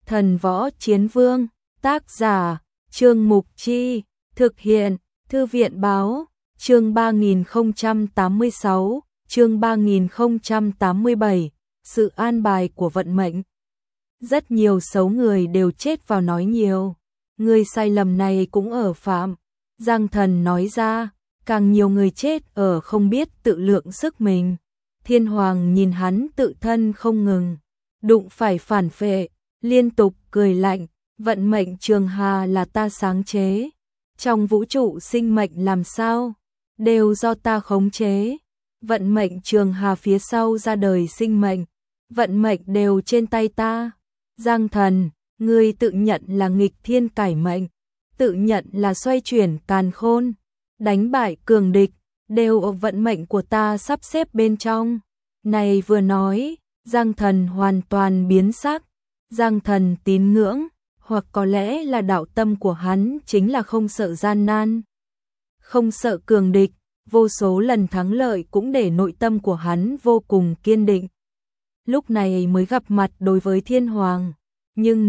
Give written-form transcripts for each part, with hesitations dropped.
Thần Võ Chiến Vương, tác giả, Trương Mục Chi, thực hiện, Thư viện Báo, chương 3086, chương 3087, sự an bài của vận mệnh. Rất nhiều xấu người đều chết vào nói nhiều, người sai lầm này cũng ở phạm. Giang Thần nói ra, càng nhiều người chết ở không biết tự lượng sức mình. Thiên Hoàng nhìn hắn tự thân không ngừng, đụng phải phản phệ, liên tục cười lạnh, vận mệnh Trường Hà là ta sáng chế. Trong vũ trụ sinh mệnh làm sao, đều do ta khống chế. Vận mệnh Trường Hà phía sau ra đời sinh mệnh, vận mệnh đều trên tay ta. Giang Thần, ngươi tự nhận là nghịch thiên cải mệnh, tự nhận là xoay chuyển càn khôn, đánh bại cường địch, đều ở vận mệnh của ta sắp xếp bên trong. Này vừa nói, Giang Thần hoàn toàn biến sắc. Giang Thần tín ngưỡng, hoặc có lẽ là đạo tâm của hắn chính là không sợ gian nan, không sợ cường địch, vô số lần thắng lợi cũng để nội tâm của hắn vô cùng kiên định. Lúc này mới gặp mặt đối với Thiên Hoàng, nhưng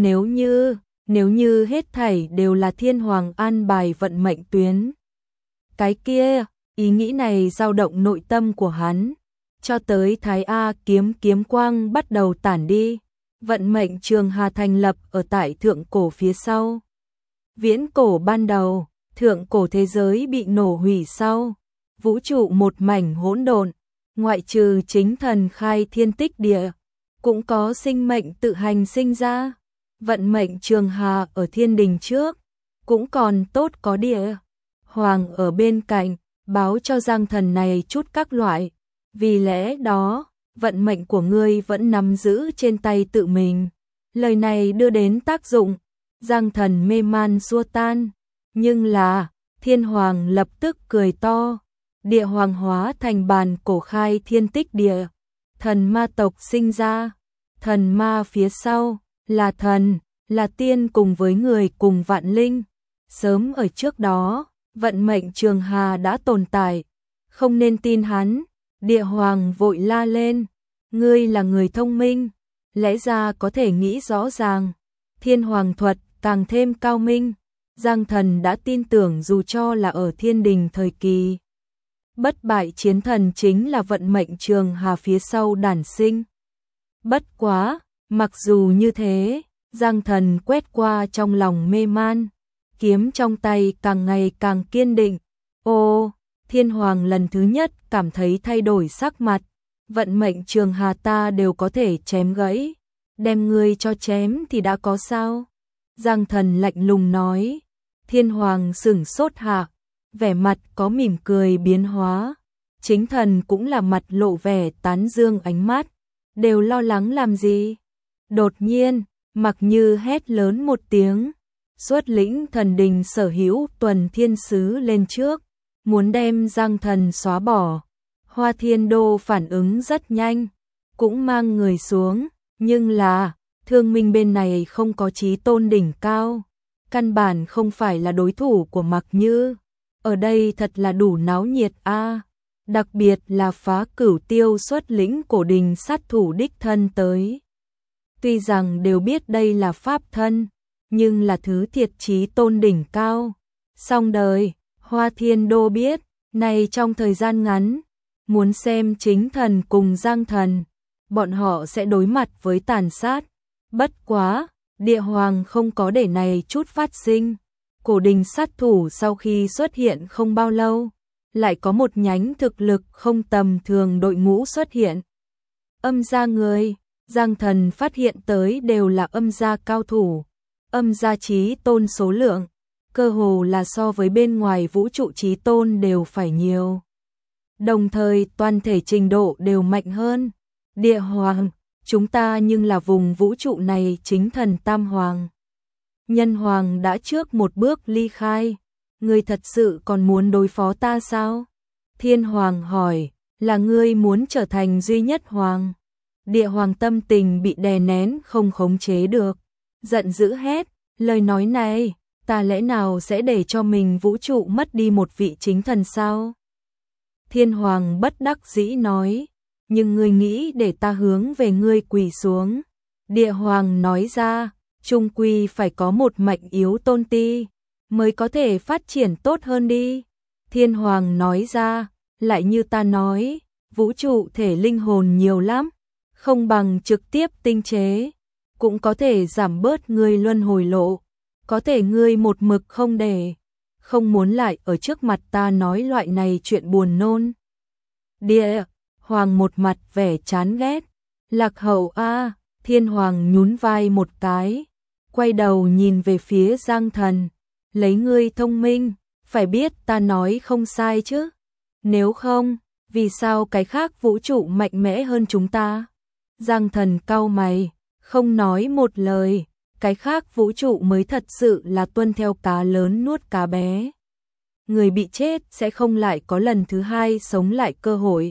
nếu như hết thảy đều là Thiên Hoàng an bài vận mệnh tuyến, cái kia, ý nghĩ này dao động nội tâm của hắn, cho tới Thái A kiếm quang bắt đầu tản đi. Vận mệnh Trường Hà thành lập ở tại thượng cổ phía sau. Viễn cổ ban đầu, thượng cổ thế giới bị nổ hủy sau, vũ trụ một mảnh hỗn độn, ngoại trừ chính thần khai thiên tích địa, cũng có sinh mệnh tự hành sinh ra. Vận mệnh Trường Hà ở thiên đình trước, cũng còn tốt có địa hoàng ở bên cạnh, báo cho Giang Thần này chút các loại, vì lẽ đó vận mệnh của ngươi vẫn nắm giữ trên tay tự mình. Lời này đưa đến tác dụng, Giang Thần mê man xua tan, nhưng là, Thiên Hoàng lập tức cười to, địa hoàng hóa thành bàn cổ khai thiên tích địa, thần ma tộc sinh ra, thần ma phía sau, là thần, là tiên cùng với người cùng vạn linh. Sớm ở trước đó, vận mệnh Trường Hà đã tồn tại, không nên tin hắn. Địa hoàng vội la lên, ngươi là người thông minh, lẽ ra có thể nghĩ rõ ràng. Thiên Hoàng thuật càng thêm cao minh, Giang Thần đã tin tưởng dù cho là ở thiên đình thời kỳ. Bất bại chiến thần chính là vận mệnh Trường Hà phía sau đản sinh. Bất quá, mặc dù như thế, Giang Thần quét qua trong lòng mê man, kiếm trong tay càng ngày càng kiên định. Ô, Thiên Hoàng lần thứ nhất cảm thấy thay đổi sắc mặt, vận mệnh Trường Hà ta đều có thể chém gãy, đem ngươi cho chém thì đã có sao? Giang Thần lạnh lùng nói. Thiên Hoàng sửng sốt hạ, vẻ mặt có mỉm cười biến hóa, chính thần cũng là mặt lộ vẻ tán dương ánh mắt, đều lo lắng làm gì? Đột nhiên, Mặc Như hét lớn một tiếng, xuất lĩnh thần đình sở hữu tuần thiên sứ lên trước, muốn đem Giang Thần xóa bỏ. Hoa Thiên Đô phản ứng rất nhanh, cũng mang người xuống, nhưng là, Thương Minh bên này không có chí tôn đỉnh cao, căn bản không phải là đối thủ của Mặc Như. Ở đây thật là đủ náo nhiệt a, đặc biệt là Phá Cửu Tiêu xuất lĩnh cổ đình sát thủ đích thân tới. Tuy rằng đều biết đây là pháp thân, nhưng là thứ thiệt chí tôn đỉnh cao. Song đời, Hoa Thiên Đô biết, này trong thời gian ngắn, muốn xem chính thần cùng Giang Thần, bọn họ sẽ đối mặt với tàn sát. Bất quá, địa hoàng không có để này chút phát sinh. Cổ đình sát thủ sau khi xuất hiện không bao lâu, lại có một nhánh thực lực không tầm thường đội ngũ xuất hiện. Âm gia người, Giang Thần phát hiện tới đều là âm gia cao thủ, âm gia chí tôn số lượng, cơ hồ là so với bên ngoài vũ trụ chí tôn đều phải nhiều. Đồng thời toàn thể trình độ đều mạnh hơn. Địa hoàng, chúng ta nhưng là vùng vũ trụ này chính thần tam hoàng. Nhân hoàng đã trước một bước ly khai, ngươi thật sự còn muốn đối phó ta sao? Thiên Hoàng hỏi, là ngươi muốn trở thành duy nhất hoàng? Địa hoàng tâm tình bị đè nén không khống chế được, giận dữ hét, lời nói này, ta lẽ nào sẽ để cho mình vũ trụ mất đi một vị chính thần sao? Thiên Hoàng bất đắc dĩ nói, nhưng ngươi nghĩ để ta hướng về ngươi quỳ xuống. Địa Hoàng nói ra, chung quy phải có một mệnh yếu tôn ti, mới có thể phát triển tốt hơn đi. Thiên Hoàng nói ra, lại như ta nói, vũ trụ thể linh hồn nhiều lắm, không bằng trực tiếp tinh chế, cũng có thể giảm bớt ngươi luân hồi lộ, có thể ngươi một mực không để, không muốn lại ở trước mặt ta nói loại này chuyện buồn nôn. Địa Hoàng một mặt vẻ chán ghét, lạc hậu a. Thiên Hoàng nhún vai một cái, quay đầu nhìn về phía Giang Thần, lấy ngươi thông minh, phải biết ta nói không sai chứ. Nếu không, vì sao cái khác vũ trụ mạnh mẽ hơn chúng ta? Giang Thần cau mày, không nói một lời, cái khác vũ trụ mới thật sự là tuân theo cá lớn nuốt cá bé. Người bị chết sẽ không lại có lần thứ hai sống lại cơ hội.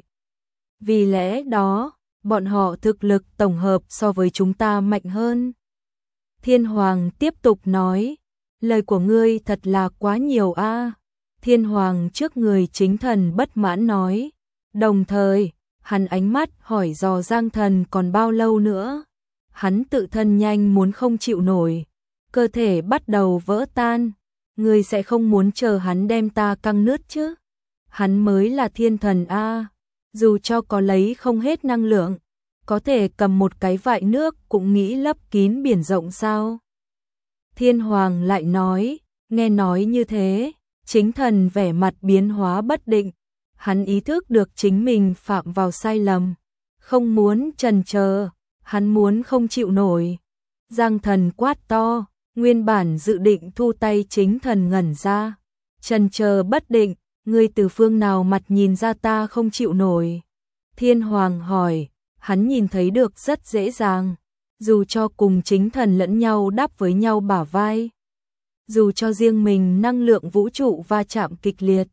Vì lẽ đó, bọn họ thực lực tổng hợp so với chúng ta mạnh hơn. Thiên Hoàng tiếp tục nói, lời của ngươi thật là quá nhiều a. Thiên Hoàng trước người chính thần bất mãn nói, đồng thời, hắn ánh mắt hỏi dò Giang Thần còn bao lâu nữa. Hắn tự thân nhanh muốn không chịu nổi, cơ thể bắt đầu vỡ tan, ngươi sẽ không muốn chờ hắn đem ta căng nứt chứ? Hắn mới là thiên thần a, dù cho có lấy không hết năng lượng, có thể cầm một cái vại nước cũng nghĩ lấp kín biển rộng sao? Thiên Hoàng lại nói, nghe nói như thế, chính thần vẻ mặt biến hóa bất định, hắn ý thức được chính mình phạm vào sai lầm, không muốn chần chờ, hắn muốn không chịu nổi. Giang Thần quát to, nguyên bản dự định thu tay chính thần ngẩn ra, chần chờ bất định, ngươi từ phương nào mặt nhìn ra ta không chịu nổi? Thiên Hoàng hỏi, hắn nhìn thấy được rất dễ dàng, dù cho cùng chính thần lẫn nhau đáp với nhau bả vai, dù cho riêng mình năng lượng vũ trụ va chạm kịch liệt,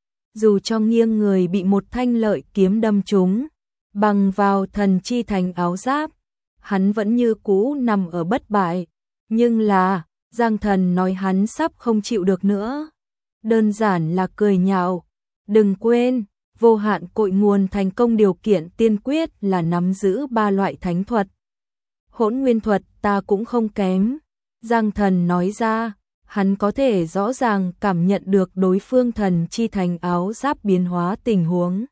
dù cho nghiêng người bị một thanh lợi kiếm đâm trúng, bằng vào thần chi thành áo giáp, hắn vẫn như cũ nằm ở bất bại, nhưng là, Giang Thần nói hắn sắp không chịu được nữa. Đơn giản là cười nhạo, đừng quên, vô hạn cội nguồn thành công điều kiện tiên quyết là nắm giữ 3 loại thánh thuật. Hỗn nguyên thuật ta cũng không kém. Giang Thần nói ra, hắn có thể rõ ràng cảm nhận được đối phương thần chi thành áo giáp biến hóa tình huống.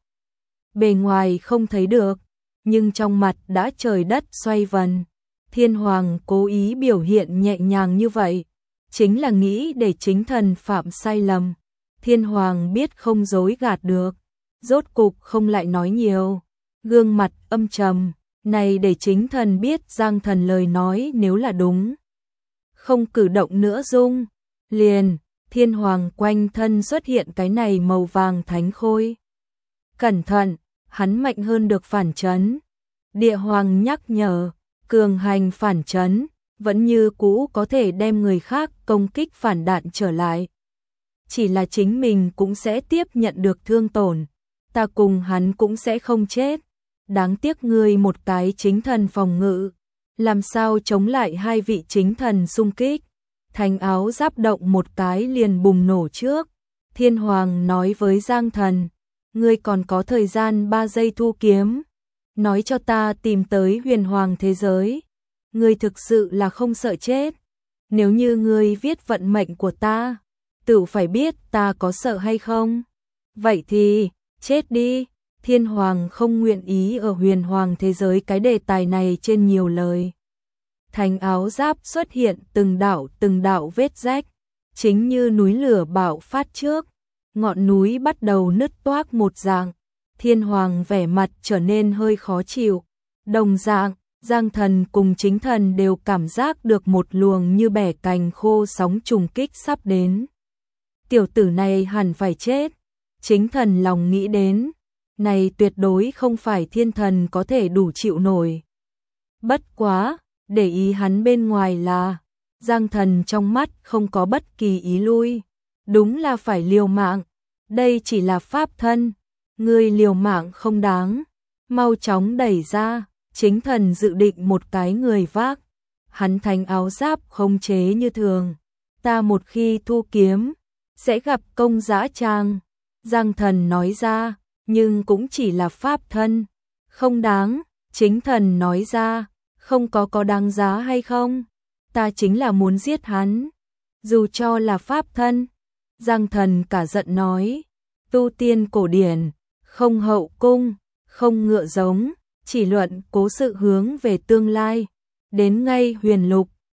Bề ngoài không thấy được, nhưng trong mặt đã trời đất xoay vần. Thiên Hoàng cố ý biểu hiện nhẹ nhàng như vậy, chính là nghĩ để chính thần phạm sai lầm. Thiên Hoàng biết không dối gạt được, rốt cục không lại nói nhiều, gương mặt âm trầm, này để chính thần biết Giang Thần lời nói nếu là đúng. Không cử động nữa dung, liền, Thiên Hoàng quanh thân xuất hiện cái này màu vàng thánh khôi. Cẩn thận, hắn mạnh hơn được phản chấn. Địa Hoàng nhắc nhở, cường hành phản chấn, vẫn như cũ có thể đem người khác công kích phản đạn trở lại. Chỉ là chính mình cũng sẽ tiếp nhận được thương tổn, ta cùng hắn cũng sẽ không chết. Đáng tiếc ngươi một cái chính thần phòng ngự, làm sao chống lại hai vị chính thần xung kích. Thành áo giáp động một cái liền bùng nổ trước. Thiên Hoàng nói với Giang Thần, ngươi còn có thời gian 3 giây thu kiếm, nói cho ta tìm tới huyền hoàng thế giới. Ngươi thực sự là không sợ chết. Nếu như ngươi viết vận mệnh của ta, tự phải biết ta có sợ hay không. Vậy thì, chết đi. Thiên Hoàng không nguyện ý ở huyền hoàng thế giới cái đề tài này trên nhiều lời. Thành áo giáp xuất hiện từng đạo vết rách, chính như núi lửa bạo phát trước, ngọn núi bắt đầu nứt toác một dạng. Thiên Hoàng vẻ mặt trở nên hơi khó chịu, đồng dạng, Giang Thần cùng chính thần đều cảm giác được một luồng như bẻ cành khô sóng trùng kích sắp đến. Tiểu tử này hẳn phải chết, chính thần lòng nghĩ đến, này tuyệt đối không phải thiên thần có thể đủ chịu nổi. Bất quá, để ý hắn bên ngoài là, Giang Thần trong mắt không có bất kỳ ý lui, đúng là phải liều mạng, đây chỉ là pháp thân, ngươi liều mạng không đáng, mau chóng đẩy ra. Chính thần dự định một cái người vác, hắn thành áo giáp không chế như thường, ta một khi thu kiếm, sẽ gặp công dã tràng. Giang Thần nói ra, nhưng cũng chỉ là pháp thân, không đáng. Chính thần nói ra, không có đáng giá hay không? ta chính là muốn giết hắn, dù cho là pháp thân. Giang Thần cả giận nói, tu tiên cổ điển, không hậu cung, không ngựa giống, chỉ luận cố sự hướng về tương lai, đến ngay huyền lục,